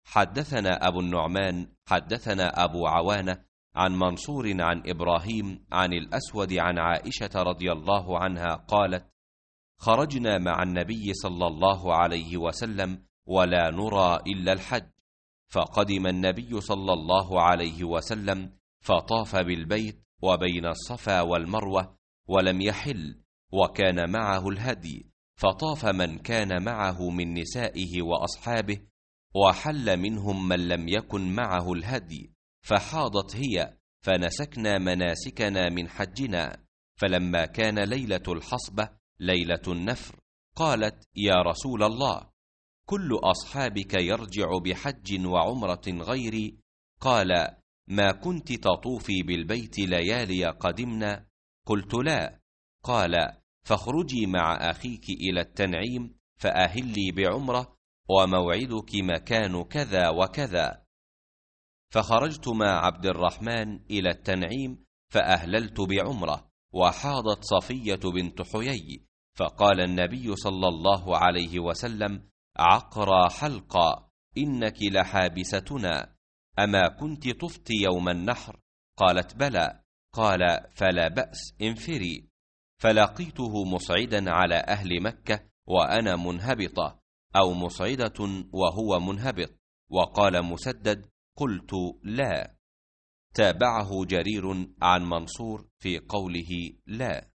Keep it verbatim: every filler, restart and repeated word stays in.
حدثنا أبو النعمان حدثنا أبو عوانة عن منصور عن إبراهيم عن الأسود عن عائشة رضي الله عنها قالت: خرجنا مع النبي صلى الله عليه وسلم ولا نرى إلا الحج، فقدم النبي صلى الله عليه وسلم فطاف بالبيت وبين الصفا والمروة ولم يحل، وكان معه الهدي، فطاف من كان معه من نسائه وأصحابه، وحل منهم من لم يكن معه الهدي، فحاضت هي، فنسكنا مناسكنا من حجنا. فلما كان ليلة الحصبة ليلة النفر قالت: يا رسول الله، كل أصحابك يرجع بحج وعمرة غيري؟ قال: ما كنت تطوفي بالبيت ليالي قدمنا؟ قلت: لا. قال: فاخرجي مع أخيك إلى التنعيم فأهلي بعمرة، وموعدك مكان كذا وكذا. فخرجت مع عبد الرحمن إلى التنعيم فأهللت بعمرة، وحاضت صفية بنت حيي، فقال النبي صلى الله عليه وسلم: عقرى حلقا، إنك لحابستنا، أما كنت طفت يوم النحر؟ قالت: بلى. قال: فلا بأس، انفري. فلقيته مصعدا على أهل مكة وأنا منهبطة، أو مصعدة وهو منهبط. وقال مسدد: قلت: لا. تابعه جرير عن منصور في قوله لا.